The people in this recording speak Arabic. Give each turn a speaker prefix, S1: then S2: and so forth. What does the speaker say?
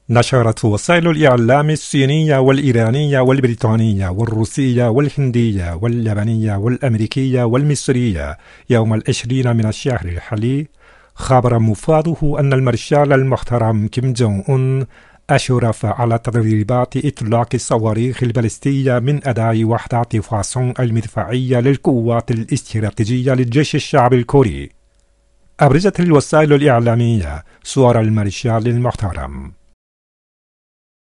S1: نشرت وسائل الإعلام الصينية والإيرانية والبريطانية والروسية والهندية واليابانية والأمريكية والمصرية يوم 20 من الشهر الحالي خبر مفاده أن المارشال المحترم كيم جونغ أون أشرف على تدريبات إطلاق الصواريخ البالستية من أداء وحدات فاسون المدفعية للقوات الاستراتيجية للجيش الشعبي الكوري. أبرزت الوسائل الإعلامية صور المارشال المحترم